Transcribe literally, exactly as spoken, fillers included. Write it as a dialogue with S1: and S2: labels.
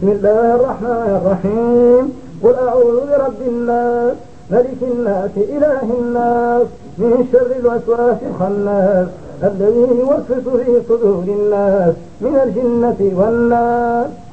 S1: بسم الله الرحمن الرحيم. قل أعوذ برب الناس ملك الناس إله الناس من شر الوسواس الخناس الذي يوسوس في صدور الناس من الجنة والناس.